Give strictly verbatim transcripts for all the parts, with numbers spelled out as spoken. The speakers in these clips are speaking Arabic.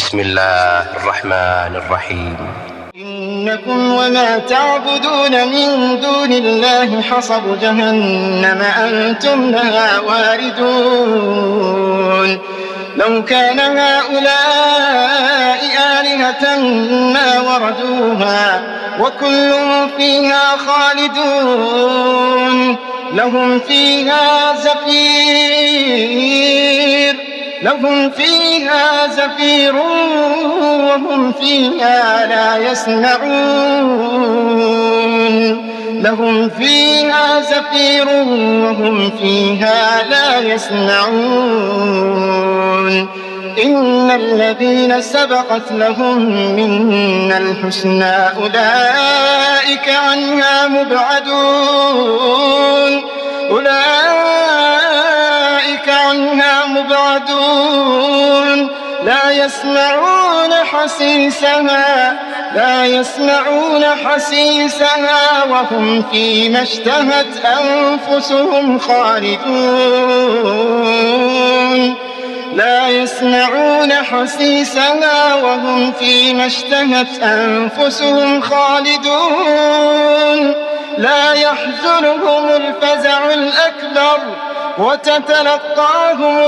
بسم الله الرحمن الرحيم. إنكم وما تعبدون من دون الله حصب جهنم أنتم لها واردون. لو كان هؤلاء آلهة ما وردوها وكل فيها خالدون. لهم فيها زفير لهم فيها زفير وهم فيها لا يسمعون لهم فيها زفير وهم فيها لا يسمعون. إن الذين سبقت لهم منا الحسنى أولئك عنها مبعدون أولئك عنها مبعدون لا يسمعون حسيسها لا يسمعون حسيسها وهم فيما اشتهت أنفسهم خالدون لا يسمعون حسيسها وهم فيما اشتهت أنفسهم خالدون لا يحزنهم الفزع الأكبر وتتلقاهم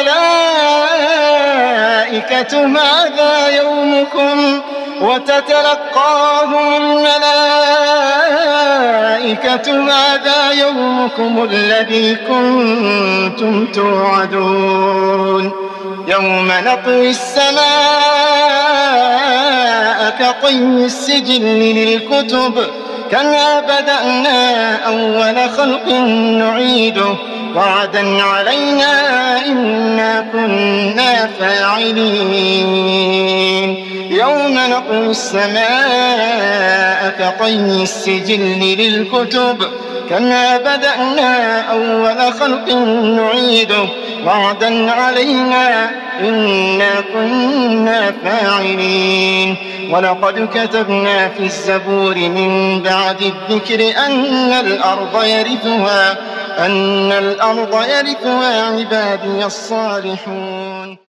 الملائكة هذا يومكم وتتلقاهم الملائكة هذا يومكم الذي كنتم توعدون. يوم نطوي السماء كطي السجل للكتب كما بدأنا أول خلق نعيده وعدا علينا إنا كنا فاعلين. يوم نطوي السماء كطي السجل للكتب كما بدأنا أول خلق نعيده وعدا علينا إنا كنا فاعلين. ولقد كتبنا في الزبور من بعد الذكر أن الأرض يرثها أن الأرض يرثها عبادي الصالحون.